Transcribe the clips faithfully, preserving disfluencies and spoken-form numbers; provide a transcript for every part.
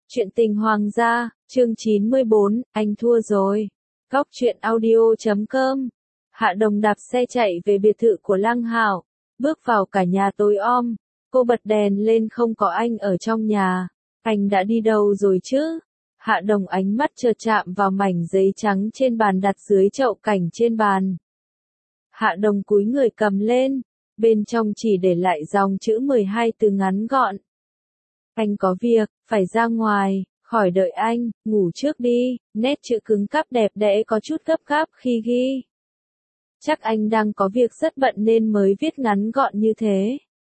Chuyện tình hoàng gia, chương chín mươi bốn, anh thua rồi. Góc truyện audio chấm com. Hạ Đồng đạp xe chạy về biệt thự của Lăng Hạo, bước vào cả nhà tối om, cô bật đèn lên không có anh ở trong nhà. Anh đã đi đâu rồi chứ? Hạ Đồng ánh mắt chợt chạm vào mảnh giấy trắng trên bàn đặt dưới chậu cảnh trên bàn. Hạ Đồng cúi người cầm lên, bên trong chỉ để lại dòng chữ mười hai từ ngắn gọn. Anh có việc, phải ra ngoài, khỏi đợi anh, ngủ trước đi, nét chữ cứng cáp đẹp đẽ có chút gấp gáp khi ghi. Chắc anh đang có việc rất bận nên mới viết ngắn gọn như thế.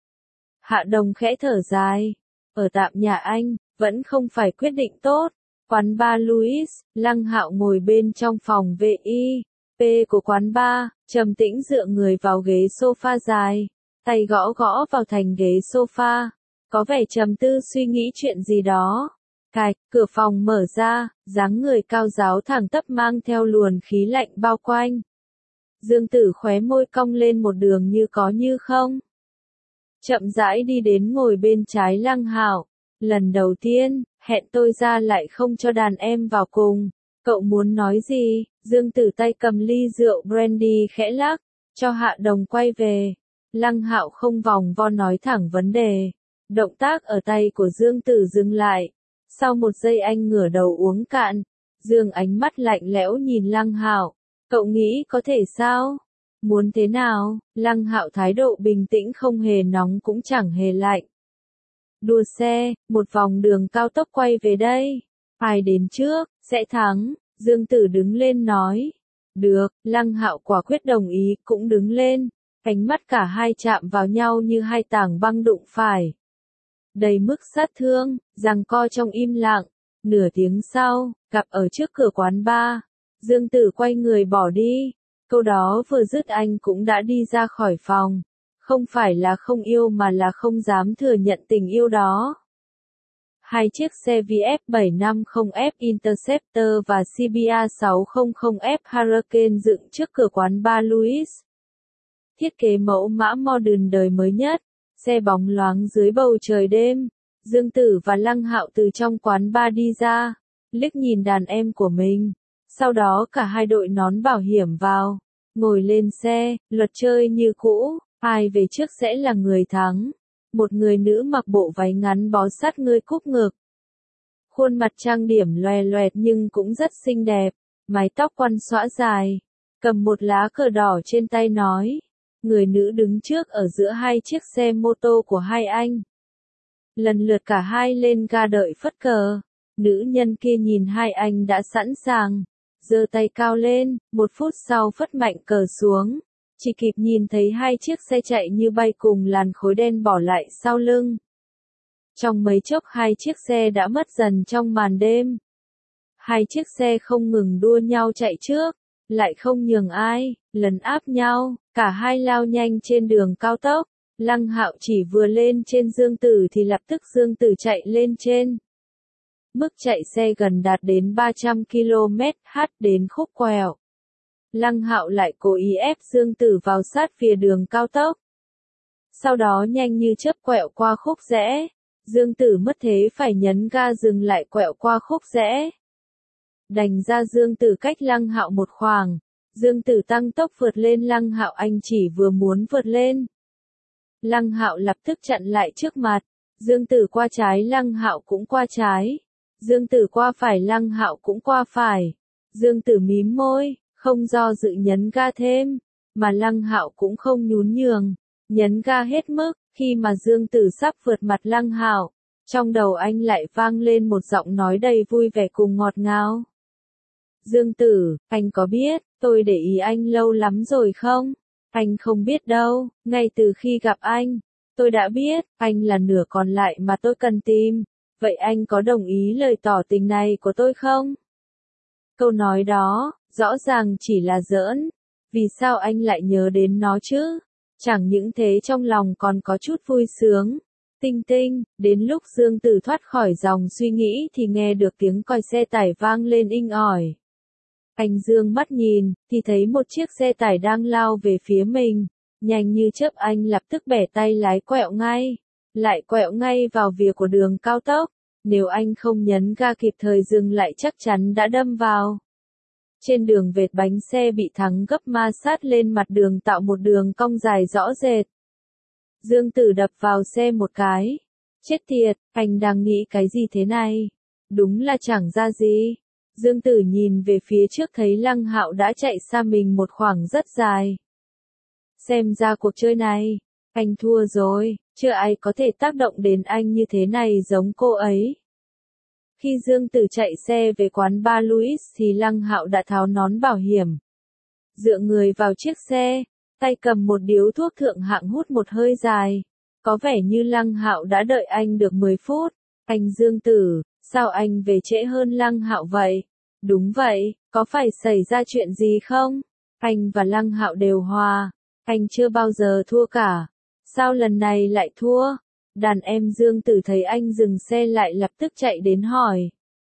Hạ Đồng khẽ thở dài, ở tạm nhà anh, vẫn không phải quyết định tốt. Quán bar Louis, Lăng Hạo ngồi bên trong phòng vê i pê của quán bar, trầm tĩnh dựa người vào ghế sofa dài, tay gõ gõ vào thành ghế sofa. Có vẻ trầm tư suy nghĩ chuyện gì đó. Cạch, cửa phòng mở ra, dáng người cao ráo thẳng tắp mang theo luồn khí lạnh bao quanh. Dương Tử khóe môi cong lên một đường như có như không. Chậm rãi đi đến ngồi bên trái Lăng Hạo. Lần đầu tiên, hẹn tôi ra lại không cho đàn em vào cùng. Cậu muốn nói gì? Dương Tử tay cầm ly rượu brandy khẽ lắc, cho Hạ Đồng quay về. Lăng Hạo không vòng vo nói thẳng vấn đề. Động tác ở tay của Dương Tử dừng lại. Sau một giây anh ngửa đầu uống cạn. Dương ánh mắt lạnh lẽo nhìn Lăng Hạo. Cậu nghĩ có thể sao? Muốn thế nào? Lăng Hạo thái độ bình tĩnh không hề nóng cũng chẳng hề lạnh. Đua xe, một vòng đường cao tốc quay về đây. Ai đến trước, sẽ thắng. Dương Tử đứng lên nói. Được, Lăng Hạo quả quyết đồng ý cũng đứng lên. Ánh mắt cả hai chạm vào nhau như hai tảng băng đụng phải. Đầy mức sát thương, giằng co trong im lặng. Nửa tiếng sau, gặp ở trước cửa quán bar. Dương Tử quay người bỏ đi. Câu đó vừa dứt anh cũng đã đi ra khỏi phòng. Không phải là không yêu mà là không dám thừa nhận tình yêu đó. Hai chiếc xe vê ép bảy năm không F Interceptor và xê bê a sáu không không F Hurricane dựng trước cửa quán bar Louis. Thiết kế mẫu mã modern đời mới nhất. Xe bóng loáng dưới bầu trời đêm. Dương Tử và Lăng Hạo từ trong quán bar đi ra, liếc nhìn đàn em của mình. Sau đó cả hai đội nón bảo hiểm vào, ngồi lên xe, luật chơi như cũ, ai về trước sẽ là người thắng. Một người nữ mặc bộ váy ngắn bó sát người cúp ngực. Khuôn mặt trang điểm loè loẹt nhưng cũng rất xinh đẹp, mái tóc quăn xõa dài, cầm một lá cờ đỏ trên tay nói. Người nữ đứng trước ở giữa hai chiếc xe mô tô của hai anh. Lần lượt cả hai lên ga đợi phất cờ. Nữ nhân kia nhìn hai anh đã sẵn sàng, giơ tay cao lên, một phút sau phất mạnh cờ xuống. Chỉ kịp nhìn thấy hai chiếc xe chạy như bay cùng làn khói đen bỏ lại sau lưng. Trong mấy chốc hai chiếc xe đã mất dần trong màn đêm. Hai chiếc xe không ngừng đua nhau chạy trước, lại không nhường ai, lấn áp nhau, cả hai lao nhanh trên đường cao tốc. Lăng Hạo chỉ vừa lên trên Dương Tử thì lập tức Dương Tử chạy lên trên. Mức chạy xe gần đạt đến ba trăm ki lô mét h đến khúc quẹo. Lăng Hạo lại cố ý ép Dương Tử vào sát phía đường cao tốc. Sau đó nhanh như chớp quẹo qua khúc rẽ. Dương Tử mất thế phải nhấn ga dừng lại quẹo qua khúc rẽ. Đành ra Dương Tử cách Lăng Hạo một khoảng. Dương Tử tăng tốc vượt lên Lăng Hạo, anh chỉ vừa muốn vượt lên. Lăng Hạo lập tức chặn lại trước mặt. Dương Tử qua trái Lăng Hạo cũng qua trái. Dương Tử qua phải Lăng Hạo cũng qua phải. Dương Tử mím môi, không do dự nhấn ga thêm, mà Lăng Hạo cũng không nhún nhường, nhấn ga hết mức. Khi mà Dương Tử sắp vượt mặt Lăng Hạo, trong đầu anh lại vang lên một giọng nói đầy vui vẻ cùng ngọt ngào. Dương Tử, anh có biết, tôi để ý anh lâu lắm rồi không? Anh không biết đâu, ngay từ khi gặp anh, tôi đã biết, anh là nửa còn lại mà tôi cần tìm. Vậy anh có đồng ý lời tỏ tình này của tôi không? Câu nói đó, rõ ràng chỉ là giỡn. Vì sao anh lại nhớ đến nó chứ? Chẳng những thế trong lòng còn có chút vui sướng. Tinh tinh, đến lúc Dương Tử thoát khỏi dòng suy nghĩ thì nghe được tiếng còi xe tải vang lên inh ỏi. Anh dương mắt nhìn, thì thấy một chiếc xe tải đang lao về phía mình. Nhanh như chớp anh lập tức bẻ tay lái quẹo ngay. Lại quẹo ngay vào vỉa của đường cao tốc. Nếu anh không nhấn ga kịp thời dừng lại chắc chắn đã đâm vào. Trên đường vệt bánh xe bị thắng gấp ma sát lên mặt đường tạo một đường cong dài rõ rệt. Dương Tử đập vào xe một cái. Chết tiệt, anh đang nghĩ cái gì thế này? Đúng là chẳng ra gì. Dương Tử nhìn về phía trước thấy Lăng Hạo đã chạy xa mình một khoảng rất dài. Xem ra cuộc chơi này, anh thua rồi, chưa ai có thể tác động đến anh như thế này giống cô ấy. Khi Dương Tử chạy xe về quán bar Louis thì Lăng Hạo đã tháo nón bảo hiểm. Dựa người vào chiếc xe, tay cầm một điếu thuốc thượng hạng hút một hơi dài. Có vẻ như Lăng Hạo đã đợi anh được mười phút. Anh Dương Tử, sao anh về trễ hơn Lăng Hạo vậy? Đúng vậy, có phải xảy ra chuyện gì không? Anh và Lăng Hạo đều hòa. Anh chưa bao giờ thua cả. Sao lần này lại thua? Đàn em Dương Tử thấy anh dừng xe lại lập tức chạy đến hỏi.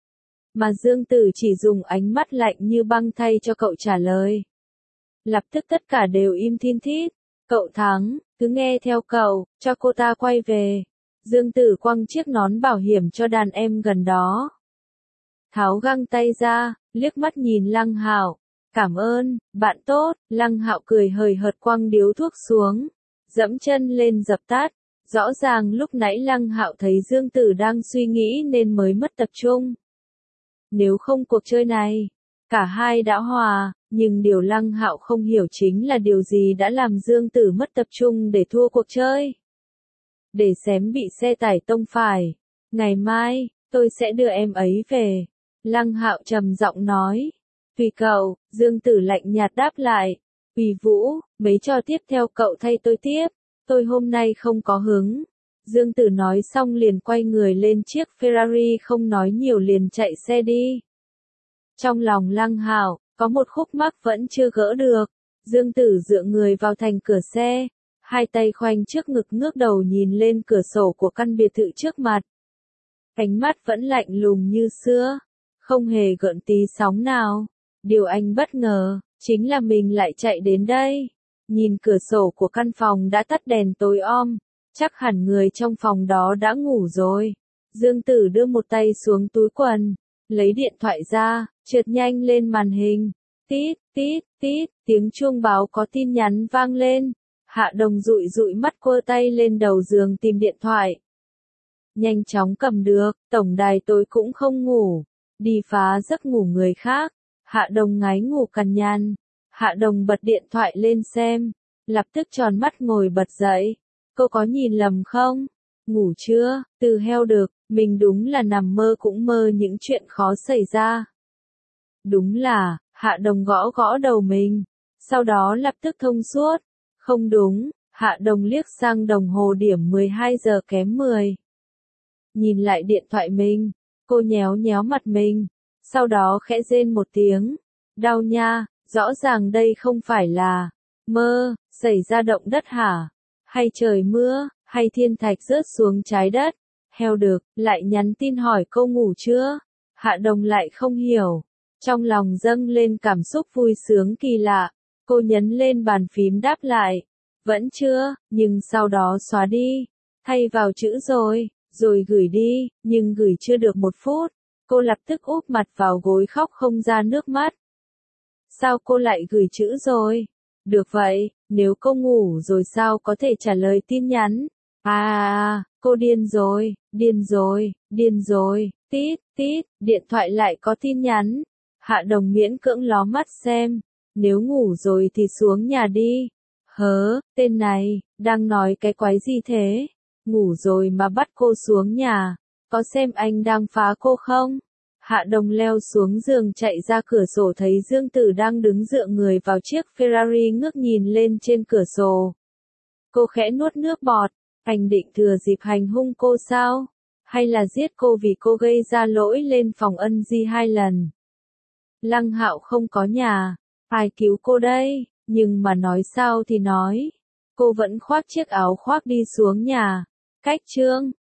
Mà Dương Tử chỉ dùng ánh mắt lạnh như băng thay cho cậu trả lời. Lập tức tất cả đều im thin thít. Cậu thắng, cứ nghe theo cậu, cho cô ta quay về. Dương Tử quăng chiếc nón bảo hiểm cho đàn em gần đó. Tháo găng tay ra, liếc mắt nhìn Lăng Hạo. Cảm ơn, bạn tốt. Lăng Hạo cười hời hợt quăng điếu thuốc xuống. Dẫm chân lên dập tắt. Rõ ràng lúc nãy Lăng Hạo thấy Dương Tử đang suy nghĩ nên mới mất tập trung. Nếu không cuộc chơi này, cả hai đã hòa, nhưng điều Lăng Hạo không hiểu chính là điều gì đã làm Dương Tử mất tập trung để thua cuộc chơi. Để xém bị xe tải tông phải. Ngày mai, tôi sẽ đưa em ấy về. Lăng Hạo trầm giọng nói. Tùy cậu, Dương Tử lạnh nhạt đáp lại. Uy Vũ, mấy trò tiếp theo cậu thay tôi tiếp. Tôi hôm nay không có hứng. Dương Tử nói xong liền quay người lên chiếc Ferrari không nói nhiều liền chạy xe đi. Trong lòng Lăng Hạo, có một khúc mắc vẫn chưa gỡ được. Dương Tử dựa người vào thành cửa xe. Hai tay khoanh trước ngực ngước đầu nhìn lên cửa sổ của căn biệt thự trước mặt. Ánh mắt vẫn lạnh lùng như xưa. Không hề gợn tí sóng nào. Điều anh bất ngờ, chính là mình lại chạy đến đây. Nhìn cửa sổ của căn phòng đã tắt đèn tối om. Chắc hẳn người trong phòng đó đã ngủ rồi. Dương Tử đưa một tay xuống túi quần. Lấy điện thoại ra, trượt nhanh lên màn hình. Tít, tít, tít, tiếng chuông báo có tin nhắn vang lên. Hạ Đồng dụi dụi mắt quơ tay lên đầu giường tìm điện thoại. Nhanh chóng cầm được, tổng đài tôi cũng không ngủ. Đi phá giấc ngủ người khác. Hạ Đồng ngái ngủ cằn nhằn. Hạ Đồng bật điện thoại lên xem. Lập tức tròn mắt ngồi bật dậy. Cô có nhìn lầm không? Ngủ chưa? Từ heo được, mình đúng là nằm mơ cũng mơ những chuyện khó xảy ra. Đúng là, Hạ Đồng gõ gõ đầu mình. Sau đó lập tức thông suốt. Không đúng, Hạ Đồng liếc sang đồng hồ điểm mười hai giờ kém mười. Nhìn lại điện thoại mình, cô nhéo nhéo mặt mình. Sau đó khẽ rên một tiếng. Đau nha, rõ ràng đây không phải là mơ, xảy ra động đất hả? Hay trời mưa, hay thiên thạch rớt xuống trái đất? Heo được, lại nhắn tin hỏi cô ngủ chưa? Hạ Đồng lại không hiểu. Trong lòng dâng lên cảm xúc vui sướng kỳ lạ. Cô nhấn lên bàn phím đáp lại. Vẫn chưa, nhưng sau đó xóa đi. Thay vào chữ rồi, rồi gửi đi, nhưng gửi chưa được một phút. Cô lập tức úp mặt vào gối khóc không ra nước mắt. Sao cô lại gửi chữ rồi? Được vậy, nếu cô ngủ rồi sao có thể trả lời tin nhắn? À, à, cô điên rồi, điên rồi, điên rồi, tít, tít, điện thoại lại có tin nhắn. Hạ Đồng miễn cưỡng ló mắt xem. Nếu ngủ rồi thì xuống nhà đi. Hớ, tên này, đang nói cái quái gì thế? Ngủ rồi mà bắt cô xuống nhà. Có xem anh đang phá cô không? Hạ Đồng leo xuống giường chạy ra cửa sổ thấy Dương Tử đang đứng dựa người vào chiếc Ferrari ngước nhìn lên trên cửa sổ. Cô khẽ nuốt nước bọt. Anh định thừa dịp hành hung cô sao? Hay là giết cô vì cô gây ra lỗi lên phòng ân di hai lần? Lăng Hạo không có nhà. Ai cứu cô đây? Nhưng mà nói sao thì nói. Cô vẫn khoác chiếc áo khoác đi xuống nhà. Cách chương